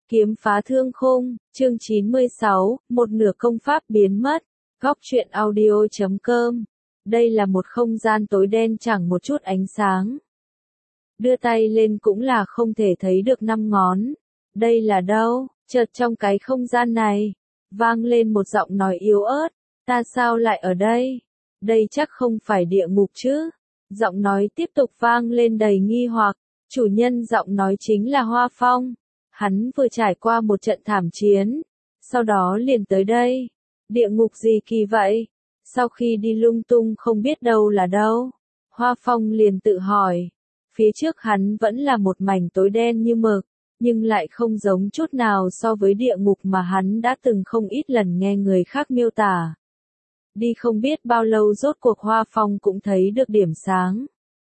Kiếm phá thương khung, chương 96, một nửa công pháp biến mất. Góc truyện audio.com. Đây là một không gian tối đen chẳng một chút ánh sáng. Đưa tay lên cũng là không thể thấy được 5 ngón. Đây là đâu? Chợt trong cái không gian này, vang lên một giọng nói yếu ớt. Ta sao lại ở đây? Đây chắc không phải địa ngục chứ? Giọng nói tiếp tục vang lên đầy nghi hoặc. Chủ nhân giọng nói chính là Hoa Phong. Hắn vừa trải qua một trận thảm chiến, sau đó liền tới đây. Địa ngục gì kỳ vậy? Sau khi đi lung tung không biết đâu là đâu, Hoa Phong liền tự hỏi. Phía trước hắn vẫn là một mảnh tối đen như mực, nhưng lại không giống chút nào so với địa ngục mà hắn đã từng không ít lần nghe người khác miêu tả. Đi không biết bao lâu rốt cuộc Hoa Phong cũng thấy được điểm sáng.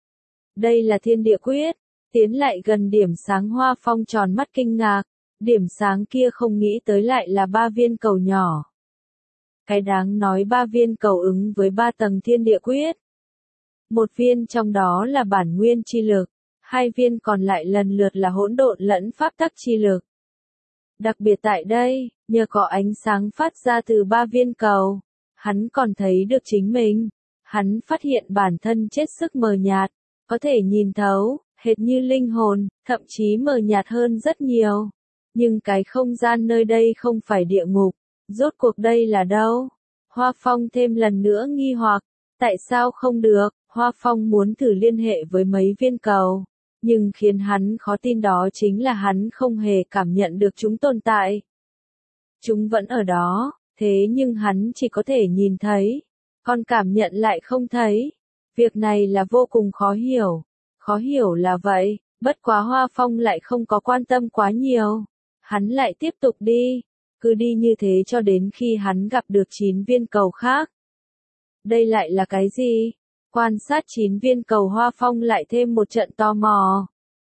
Đây là thiên địa quyết. Tiến lại gần điểm sáng, Hoa Phong tròn mắt kinh ngạc, điểm sáng kia không nghĩ tới lại là 3 viên cầu nhỏ. Cái đáng nói 3 viên cầu ứng với 3 tầng thiên địa quyết. Một viên trong đó là bản nguyên chi lực, 2 viên còn lại lần lượt là hỗn độn lẫn pháp tắc chi lực. Đặc biệt tại đây, nhờ có ánh sáng phát ra từ 3 viên cầu, hắn còn thấy được chính mình. Hắn phát hiện bản thân chết sức mờ nhạt, có thể nhìn thấu, hệt như linh hồn, thậm chí mờ nhạt hơn rất nhiều. Nhưng cái không gian nơi đây không phải địa ngục, rốt cuộc đây là đâu? Hoa Phong thêm lần nữa nghi hoặc, tại sao không được? Hoa Phong muốn thử liên hệ với mấy viên cầu, nhưng khiến hắn khó tin đó chính là hắn không hề cảm nhận được chúng tồn tại. Chúng vẫn ở đó, thế nhưng hắn chỉ có thể nhìn thấy, còn cảm nhận lại không thấy. Việc này là vô cùng khó hiểu. Khó hiểu là vậy, bất quá Hoa Phong lại không có quan tâm quá nhiều. Hắn lại tiếp tục đi, cứ đi như thế cho đến khi hắn gặp được 9 viên cầu khác. Đây lại là cái gì? Quan sát 9 viên cầu, Hoa Phong lại thêm một trận tò mò.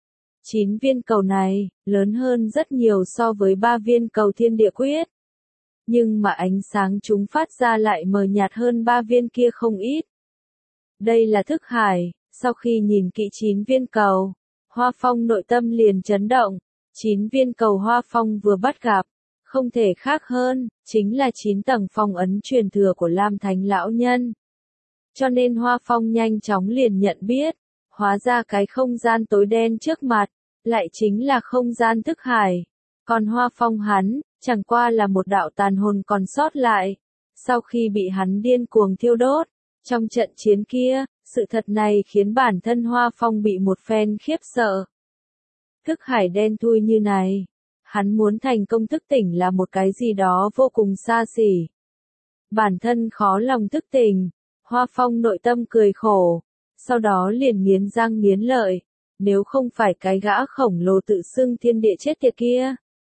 9 viên cầu này, lớn hơn rất nhiều so với 3 viên cầu thiên địa quyết. Nhưng mà ánh sáng chúng phát ra lại mờ nhạt hơn 3 viên kia không ít. Đây là thức hải. Sau khi nhìn kỹ 9 viên cầu, Hoa Phong nội tâm liền chấn động. 9 viên cầu Hoa Phong vừa bắt gặp, không thể khác hơn, chính là 9 tầng phong ấn truyền thừa của Lam Thánh Lão Nhân. Cho nên Hoa Phong nhanh chóng liền nhận biết, hóa ra cái không gian tối đen trước mặt, lại chính là không gian thức hải. Còn Hoa Phong hắn, chẳng qua là một đạo tàn hồn còn sót lại, sau khi bị hắn điên cuồng thiêu đốt. Trong trận chiến kia, sự thật này khiến bản thân Hoa Phong bị một phen khiếp sợ. Thức hải đen thui như này, hắn muốn thành công thức tỉnh là một cái gì đó vô cùng xa xỉ. Bản thân khó lòng thức tỉnh, Hoa Phong nội tâm cười khổ, sau đó liền nghiến răng nghiến lợi, nếu không phải cái gã khổng lồ tự xưng thiên địa chết tiệt kia,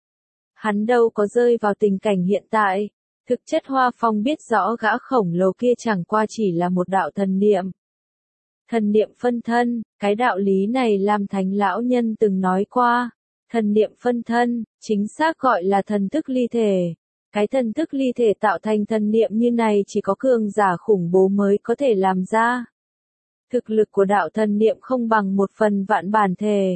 hắn đâu có rơi vào tình cảnh hiện tại. Thực chất Hoa Phong biết rõ gã khổng lồ kia chẳng qua chỉ là một đạo thần niệm. Thần niệm phân thân, cái đạo lý này Lam Thánh Lão Nhân từng nói qua. Thần niệm phân thân, chính xác gọi là thần thức ly thể. Cái thần thức ly thể tạo thành thần niệm như này chỉ có cường giả khủng bố mới có thể làm ra. Thực lực của đạo thần niệm không bằng 1/1000 bản thể.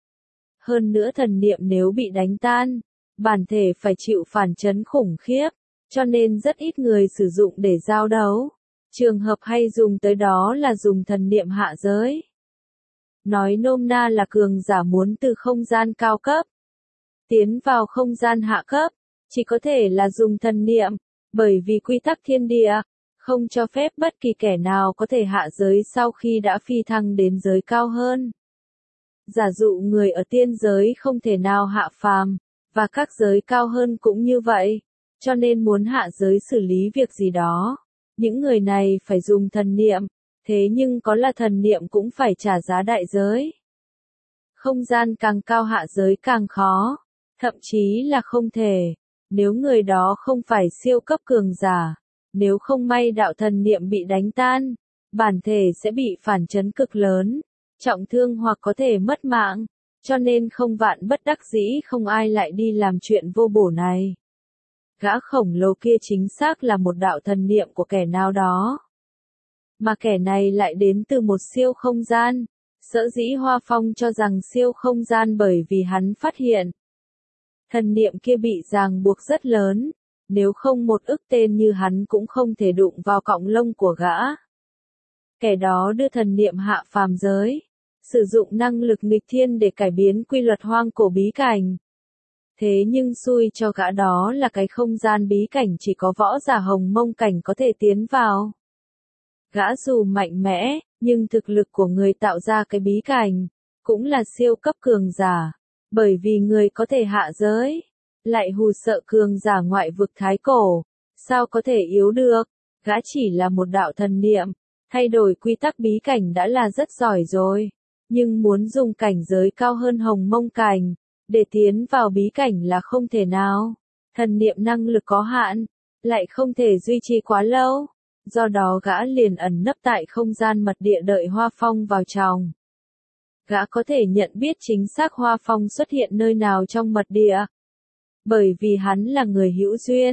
Hơn nữa thần niệm nếu bị đánh tan, bản thể phải chịu phản chấn khủng khiếp. Cho nên rất ít người sử dụng để giao đấu. Trường hợp hay dùng tới đó là dùng thần niệm hạ giới. Nói nôm na là cường giả muốn từ không gian cao cấp tiến vào không gian hạ cấp, chỉ có thể là dùng thần niệm, bởi vì quy tắc thiên địa không cho phép bất kỳ kẻ nào có thể hạ giới sau khi đã phi thăng đến giới cao hơn. Giả dụ người ở tiên giới không thể nào hạ phàm, và các giới cao hơn cũng như vậy. Cho nên muốn hạ giới xử lý việc gì đó, những người này phải dùng thần niệm, thế nhưng có là thần niệm cũng phải trả giá đại giới. Không gian càng cao hạ giới càng khó, thậm chí là không thể, nếu người đó không phải siêu cấp cường giả, nếu không may đạo thần niệm bị đánh tan, bản thể sẽ bị phản chấn cực lớn, trọng thương hoặc có thể mất mạng, cho nên không vạn bất đắc dĩ không ai lại đi làm chuyện vô bổ này. Gã khổng lồ kia chính xác là một đạo thần niệm của kẻ nào đó. Mà kẻ này lại đến từ một siêu không gian. Sở dĩ Hoa Phong cho rằng siêu không gian bởi vì hắn phát hiện. Thần niệm kia bị ràng buộc rất lớn, nếu không một ức tên như hắn cũng không thể đụng vào cọng lông của gã. Kẻ đó đưa thần niệm hạ phàm giới, sử dụng năng lực nghịch thiên để cải biến quy luật hoang cổ bí cảnh. Thế nhưng xui cho gã đó là cái không gian bí cảnh chỉ có võ giả Hồng Mông cảnh có thể tiến vào. Gã dù mạnh mẽ, nhưng thực lực của người tạo ra cái bí cảnh, cũng là siêu cấp cường giả, bởi vì người có thể hạ giới, lại hù sợ cường giả ngoại vực thái cổ, sao có thể yếu được, gã chỉ là một đạo thần niệm, thay đổi quy tắc bí cảnh đã là rất giỏi rồi, nhưng muốn dùng cảnh giới cao hơn Hồng Mông cảnh, để tiến vào bí cảnh là không thể nào, thần niệm năng lực có hạn, lại không thể duy trì quá lâu. Do đó gã liền ẩn nấp tại không gian mật địa đợi Hoa Phong vào trong. Gã có thể nhận biết chính xác Hoa Phong xuất hiện nơi nào trong mật địa. Bởi vì hắn là người hữu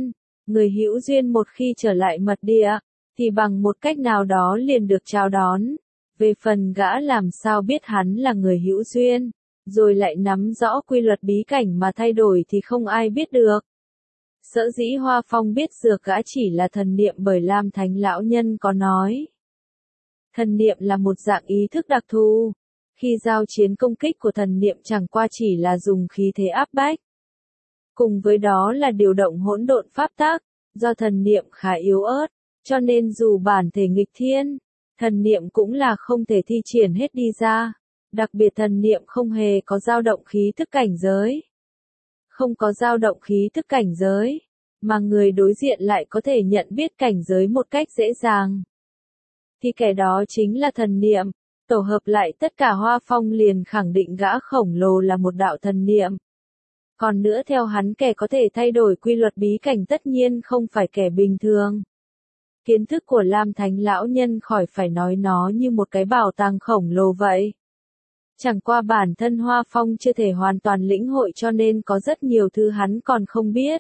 duyên một khi trở lại mật địa, thì bằng một cách nào đó liền được chào đón. Về phần gã làm sao biết hắn là người hữu duyên, rồi lại nắm rõ quy luật bí cảnh mà thay đổi thì không ai biết được. Sở dĩ Hoa Phong biết dược gã chỉ là thần niệm bởi Lam Thánh lão nhân có nói. Thần niệm là một dạng ý thức đặc thù. Khi giao chiến công kích của thần niệm chẳng qua chỉ là dùng khí thế áp bách. Cùng với đó là điều động hỗn độn pháp tắc, do thần niệm khá yếu ớt, cho nên dù bản thể nghịch thiên, thần niệm cũng là không thể thi triển hết đi ra. Đặc biệt thần niệm không hề có dao động khí thức cảnh giới. Không có dao động khí thức cảnh giới, mà người đối diện lại có thể nhận biết cảnh giới một cách dễ dàng. Thì kẻ đó chính là thần niệm, tổ hợp lại tất cả Hoa Phong liền khẳng định gã khổng lồ là một đạo thần niệm. Còn nữa theo hắn kẻ có thể thay đổi quy luật bí cảnh tất nhiên không phải kẻ bình thường. Kiến thức của Lam Thánh lão nhân khỏi phải nói nó như một cái bảo tàng khổng lồ vậy. Chẳng qua bản thân Hoa Phong chưa thể hoàn toàn lĩnh hội cho nên có rất nhiều thứ hắn còn không biết.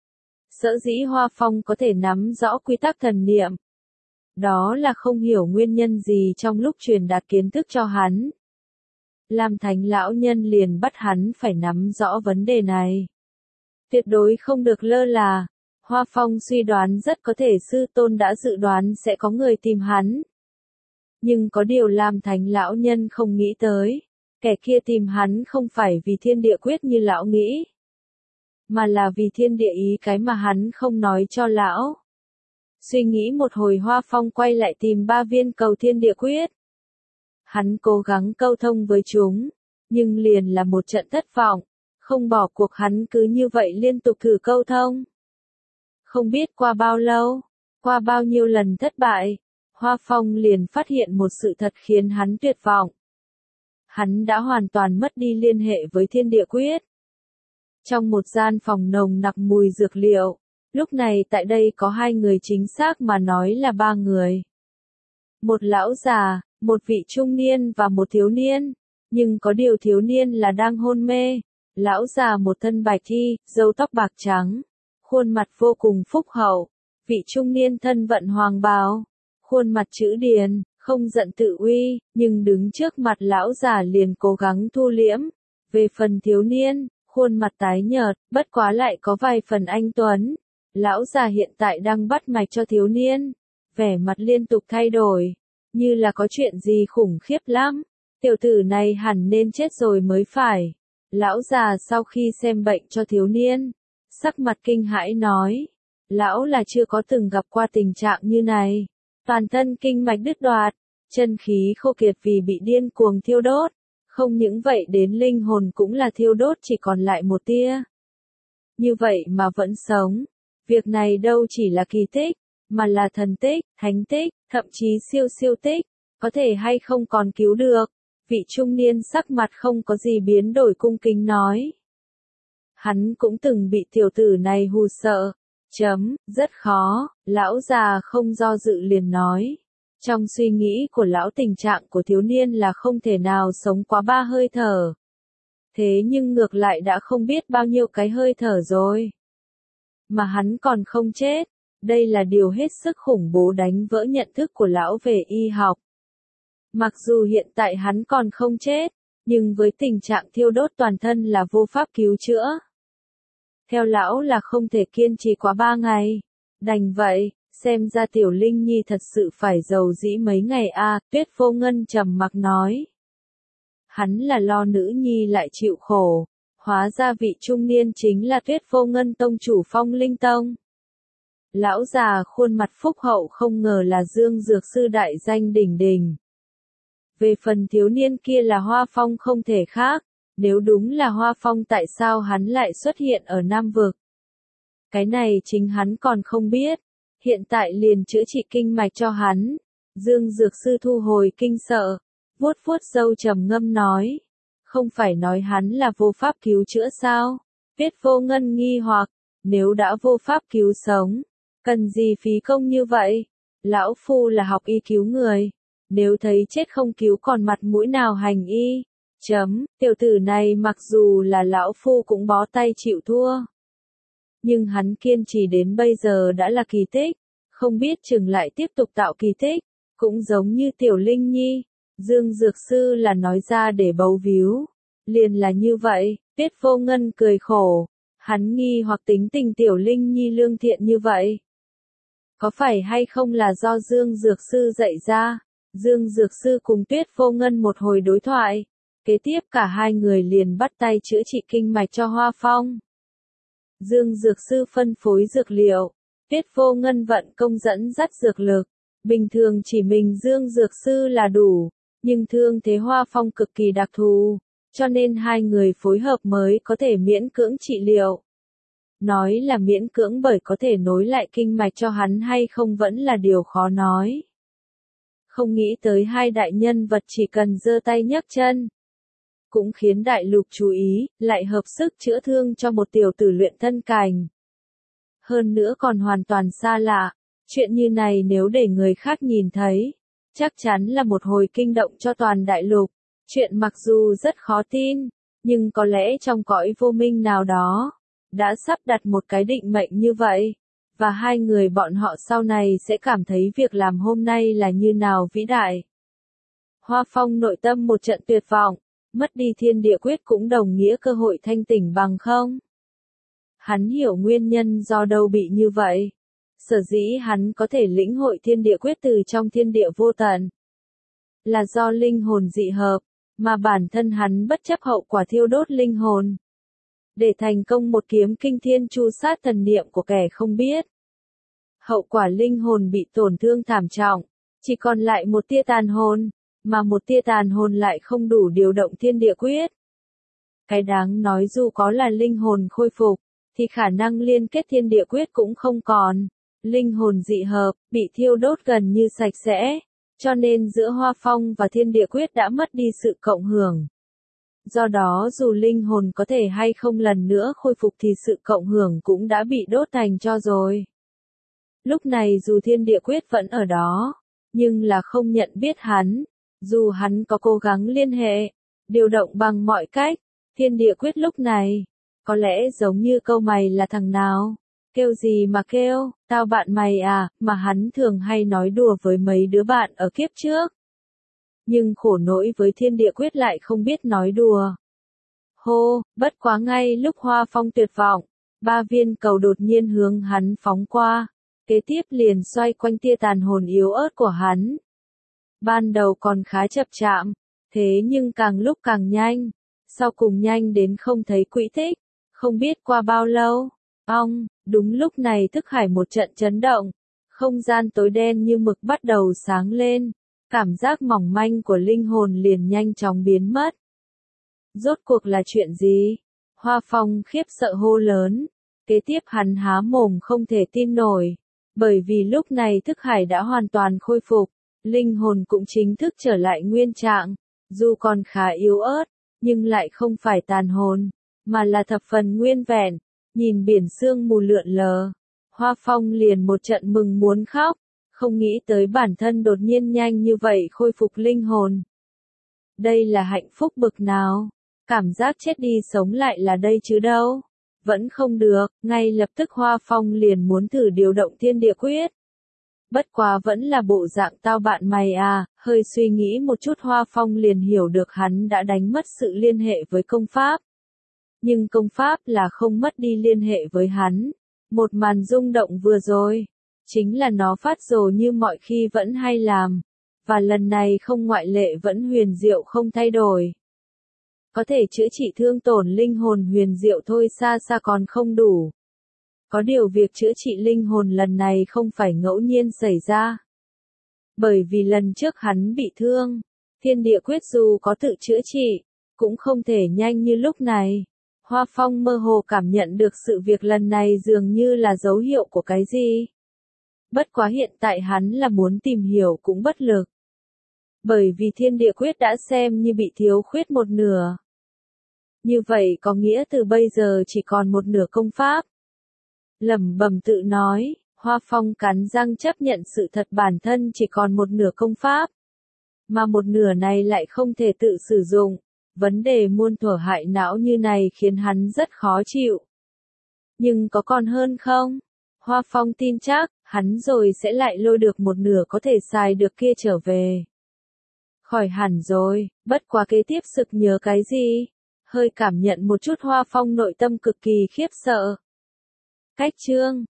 Sở dĩ Hoa Phong có thể nắm rõ quy tắc thần niệm. Đó là không hiểu nguyên nhân gì trong lúc truyền đạt kiến thức cho hắn. Lam Thánh lão nhân liền bắt hắn phải nắm rõ vấn đề này. Tuyệt đối không được lơ là. Hoa Phong suy đoán rất có thể sư tôn đã dự đoán sẽ có người tìm hắn. Nhưng có điều Lam Thánh lão nhân không nghĩ tới, kẻ kia tìm hắn không phải vì thiên địa quyết như lão nghĩ, mà là vì thiên địa ý cái mà hắn không nói cho lão. Suy nghĩ một hồi Hoa Phong quay lại tìm 3 viên cầu thiên địa quyết. Hắn cố gắng câu thông với chúng, nhưng liền là một trận thất vọng, không bỏ cuộc hắn cứ như vậy liên tục thử câu thông. Không biết qua bao lâu, qua bao nhiêu lần thất bại, Hoa Phong liền phát hiện một sự thật khiến hắn tuyệt vọng. Hắn đã hoàn toàn mất đi liên hệ với thiên địa quyết. Trong một gian phòng nồng nặc mùi dược liệu, lúc này tại đây có 2 người chính xác mà nói là 3 người. Một lão già, một vị trung niên và một thiếu niên, nhưng có điều thiếu niên là đang hôn mê. Lão già một thân bạch y, râu tóc bạc trắng, khuôn mặt vô cùng phúc hậu, vị trung niên thân vận hoàng bào, khuôn mặt chữ điền, không giận tự uy, nhưng đứng trước mặt lão già liền cố gắng thu liễm. Về phần thiếu niên, khuôn mặt tái nhợt, bất quá lại có vài phần anh tuấn. Lão già hiện tại đang bắt mạch cho thiếu niên, vẻ mặt liên tục thay đổi, như là có chuyện gì khủng khiếp lắm. Tiểu tử này hẳn nên chết rồi mới phải. Lão già sau khi xem bệnh cho thiếu niên, sắc mặt kinh hãi nói, lão là chưa có từng gặp qua tình trạng như này. Toàn thân kinh mạch đứt đoạt, chân khí khô kiệt vì bị điên cuồng thiêu đốt. Không những vậy đến linh hồn cũng là thiêu đốt chỉ còn lại một tia. Như vậy mà vẫn sống. Việc này đâu chỉ là kỳ tích, mà là thần tích, thánh tích, thậm chí siêu siêu tích. Có thể hay không còn cứu được. Vị trung niên sắc mặt không có gì biến đổi cung kính nói. Hắn cũng từng bị tiểu tử này hù sợ. Rất khó, lão già không do dự liền nói. Trong suy nghĩ của lão tình trạng của thiếu niên là không thể nào sống quá 3 hơi thở. Thế nhưng ngược lại đã không biết bao nhiêu cái hơi thở rồi. Mà hắn còn không chết. Đây là điều hết sức khủng bố đánh vỡ nhận thức của lão về y học. Mặc dù hiện tại hắn còn không chết, nhưng với tình trạng thiêu đốt toàn thân là vô pháp cứu chữa. Theo lão là không thể kiên trì quá 3 ngày. Đành vậy, xem ra Tiểu Linh Nhi thật sự phải giàu dĩ mấy ngày a. Tuyết Vô Ngân trầm mặc nói. Hắn là lo nữ nhi lại chịu khổ. Hóa ra vị trung niên chính là Tuyết Vô Ngân tông chủ Phong Linh Tông. Lão già khuôn mặt phúc hậu không ngờ là Dương Dược Sư đại danh đỉnh đỉnh. Về phần thiếu niên kia là Hoa Phong không thể khác, nếu đúng là Hoa Phong tại sao hắn lại xuất hiện ở Nam Vực? Cái này chính hắn còn không biết, hiện tại liền chữa trị kinh mạch cho hắn. Dương Dược Sư thu hồi kinh sợ, vuốt vuốt râu trầm ngâm nói, không phải nói hắn là vô pháp cứu chữa sao? Tuyết Vô Ngân nghi hoặc, nếu đã vô pháp cứu sống, cần gì phí công như vậy? Lão phu là học y cứu người, nếu thấy chết không cứu còn mặt mũi nào hành y? Tiểu tử này mặc dù là lão phu cũng bó tay chịu thua. Nhưng hắn kiên trì đến bây giờ đã là kỳ tích, không biết chừng lại tiếp tục tạo kỳ tích, cũng giống như Tiểu Linh Nhi. Dương Dược Sư là nói ra để bấu víu, liền là như vậy. Tuyết Vô Ngân cười khổ, hắn nghi hoặc tính tình Tiểu Linh Nhi lương thiện như vậy. Có phải hay không là do Dương Dược Sư dạy ra? Dương Dược Sư cùng Tuyết Vô Ngân một hồi đối thoại, kế tiếp cả hai người liền bắt tay chữa trị kinh mạch cho Hoa Phong. Dương Dược Sư phân phối dược liệu, Tuyết Vô Ngân vận công dẫn dắt dược lực, bình thường chỉ mình Dương Dược Sư là đủ, nhưng thương thế Hoa Phong cực kỳ đặc thù, cho nên hai người phối hợp mới có thể miễn cưỡng trị liệu. Nói là miễn cưỡng bởi có thể nối lại kinh mạch cho hắn hay không vẫn là điều khó nói. Không nghĩ tới hai đại nhân vật chỉ cần giơ tay nhấc chân, cũng khiến đại lục chú ý, lại hợp sức chữa thương cho một tiểu tử luyện thân cành. Hơn nữa còn hoàn toàn xa lạ, chuyện như này nếu để người khác nhìn thấy, chắc chắn là một hồi kinh động cho toàn đại lục. Chuyện mặc dù rất khó tin, nhưng có lẽ trong cõi vô minh nào đó, đã sắp đặt một cái định mệnh như vậy, và hai người bọn họ sau này sẽ cảm thấy việc làm hôm nay là như nào vĩ đại. Hoa Phong nội tâm một trận tuyệt vọng, mất đi thiên địa quyết cũng đồng nghĩa cơ hội thanh tỉnh bằng không. Hắn hiểu nguyên nhân do đâu bị như vậy. Sở dĩ hắn có thể lĩnh hội thiên địa quyết từ trong thiên địa vô tận, là do linh hồn dị hợp, mà bản thân hắn bất chấp hậu quả thiêu đốt linh hồn. Để thành công một kiếm kinh thiên chu sát thần niệm của kẻ không biết. Hậu quả linh hồn bị tổn thương thảm trọng, chỉ còn lại một tia tàn hồn, mà một tia tàn hồn lại không đủ điều động thiên địa quyết. Cái đáng nói dù có là linh hồn khôi phục, thì khả năng liên kết thiên địa quyết cũng không còn. Linh hồn dị hợp, bị thiêu đốt gần như sạch sẽ, cho nên giữa Hoa Phong và thiên địa quyết đã mất đi sự cộng hưởng. Do đó dù linh hồn có thể hay không lần nữa khôi phục thì sự cộng hưởng cũng đã bị đốt thành tro rồi. Lúc này dù thiên địa quyết vẫn ở đó, nhưng là không nhận biết hắn, dù hắn có cố gắng liên hệ, điều động bằng mọi cách, thiên địa quyết lúc này, có lẽ giống như câu mày là thằng nào, kêu gì mà kêu, tao bạn mày à, mà hắn thường hay nói đùa với mấy đứa bạn ở kiếp trước. Nhưng khổ nỗi với thiên địa quyết lại không biết nói đùa. Hô, bất quá ngay lúc Hoa Phong tuyệt vọng, 3 viên cầu đột nhiên hướng hắn phóng qua, kế tiếp liền xoay quanh tia tàn hồn yếu ớt của hắn. Ban đầu còn khá chậm chạm, thế nhưng càng lúc càng nhanh, sau cùng nhanh đến không thấy quỹ tích, không biết qua bao lâu. Đúng lúc này thức hải một trận chấn động, không gian tối đen như mực bắt đầu sáng lên, cảm giác mỏng manh của linh hồn liền nhanh chóng biến mất. Rốt cuộc là chuyện gì? Hoa Phong khiếp sợ hô lớn, kế tiếp hắn há mồm không thể tin nổi, bởi vì lúc này thức hải đã hoàn toàn khôi phục, linh hồn cũng chính thức trở lại nguyên trạng, dù còn khá yếu ớt, nhưng lại không phải tàn hồn, mà là thập phần nguyên vẹn. Nhìn biển sương mù lượn lờ, Hoa Phong liền một trận mừng muốn khóc, không nghĩ tới bản thân đột nhiên nhanh như vậy khôi phục linh hồn. Đây là hạnh phúc bực nào, cảm giác chết đi sống lại là đây chứ đâu. Vẫn không được, ngay lập tức Hoa Phong liền muốn thử điều động thiên địa quyết. Bất quá vẫn là bộ dạng tao bạn mày à, hơi suy nghĩ một chút Hoa Phong liền hiểu được hắn đã đánh mất sự liên hệ với công pháp. Nhưng công pháp là không mất đi liên hệ với hắn. Một màn rung động vừa rồi, chính là nó phát rồ như mọi khi vẫn hay làm. Và lần này không ngoại lệ vẫn huyền diệu không thay đổi. Có thể chữa trị thương tổn linh hồn huyền diệu thôi xa xa còn không đủ. Có điều việc chữa trị linh hồn lần này không phải ngẫu nhiên xảy ra. Bởi vì lần trước hắn bị thương, thiên địa quyết dù có tự chữa trị, cũng không thể nhanh như lúc này. Hoa Phong mơ hồ cảm nhận được sự việc lần này dường như là dấu hiệu của cái gì. Bất quá hiện tại hắn là muốn tìm hiểu cũng bất lực. Bởi vì thiên địa quyết đã xem như bị thiếu khuyết một nửa. Như vậy có nghĩa từ bây giờ chỉ còn một nửa công pháp. Lẩm bẩm tự nói, Hoa Phong cắn răng chấp nhận sự thật bản thân chỉ còn một nửa công pháp. Mà một nửa này lại không thể tự sử dụng. Vấn đề muôn thuở hại não như này khiến hắn rất khó chịu. Nhưng có còn hơn không? Hoa Phong tin chắc, hắn rồi sẽ lại lôi được một nửa có thể xài được kia trở về. Khỏi hẳn rồi, bất quá kế tiếp sực nhớ cái gì? Hơi cảm nhận một chút Hoa Phong nội tâm cực kỳ khiếp sợ. Cách chương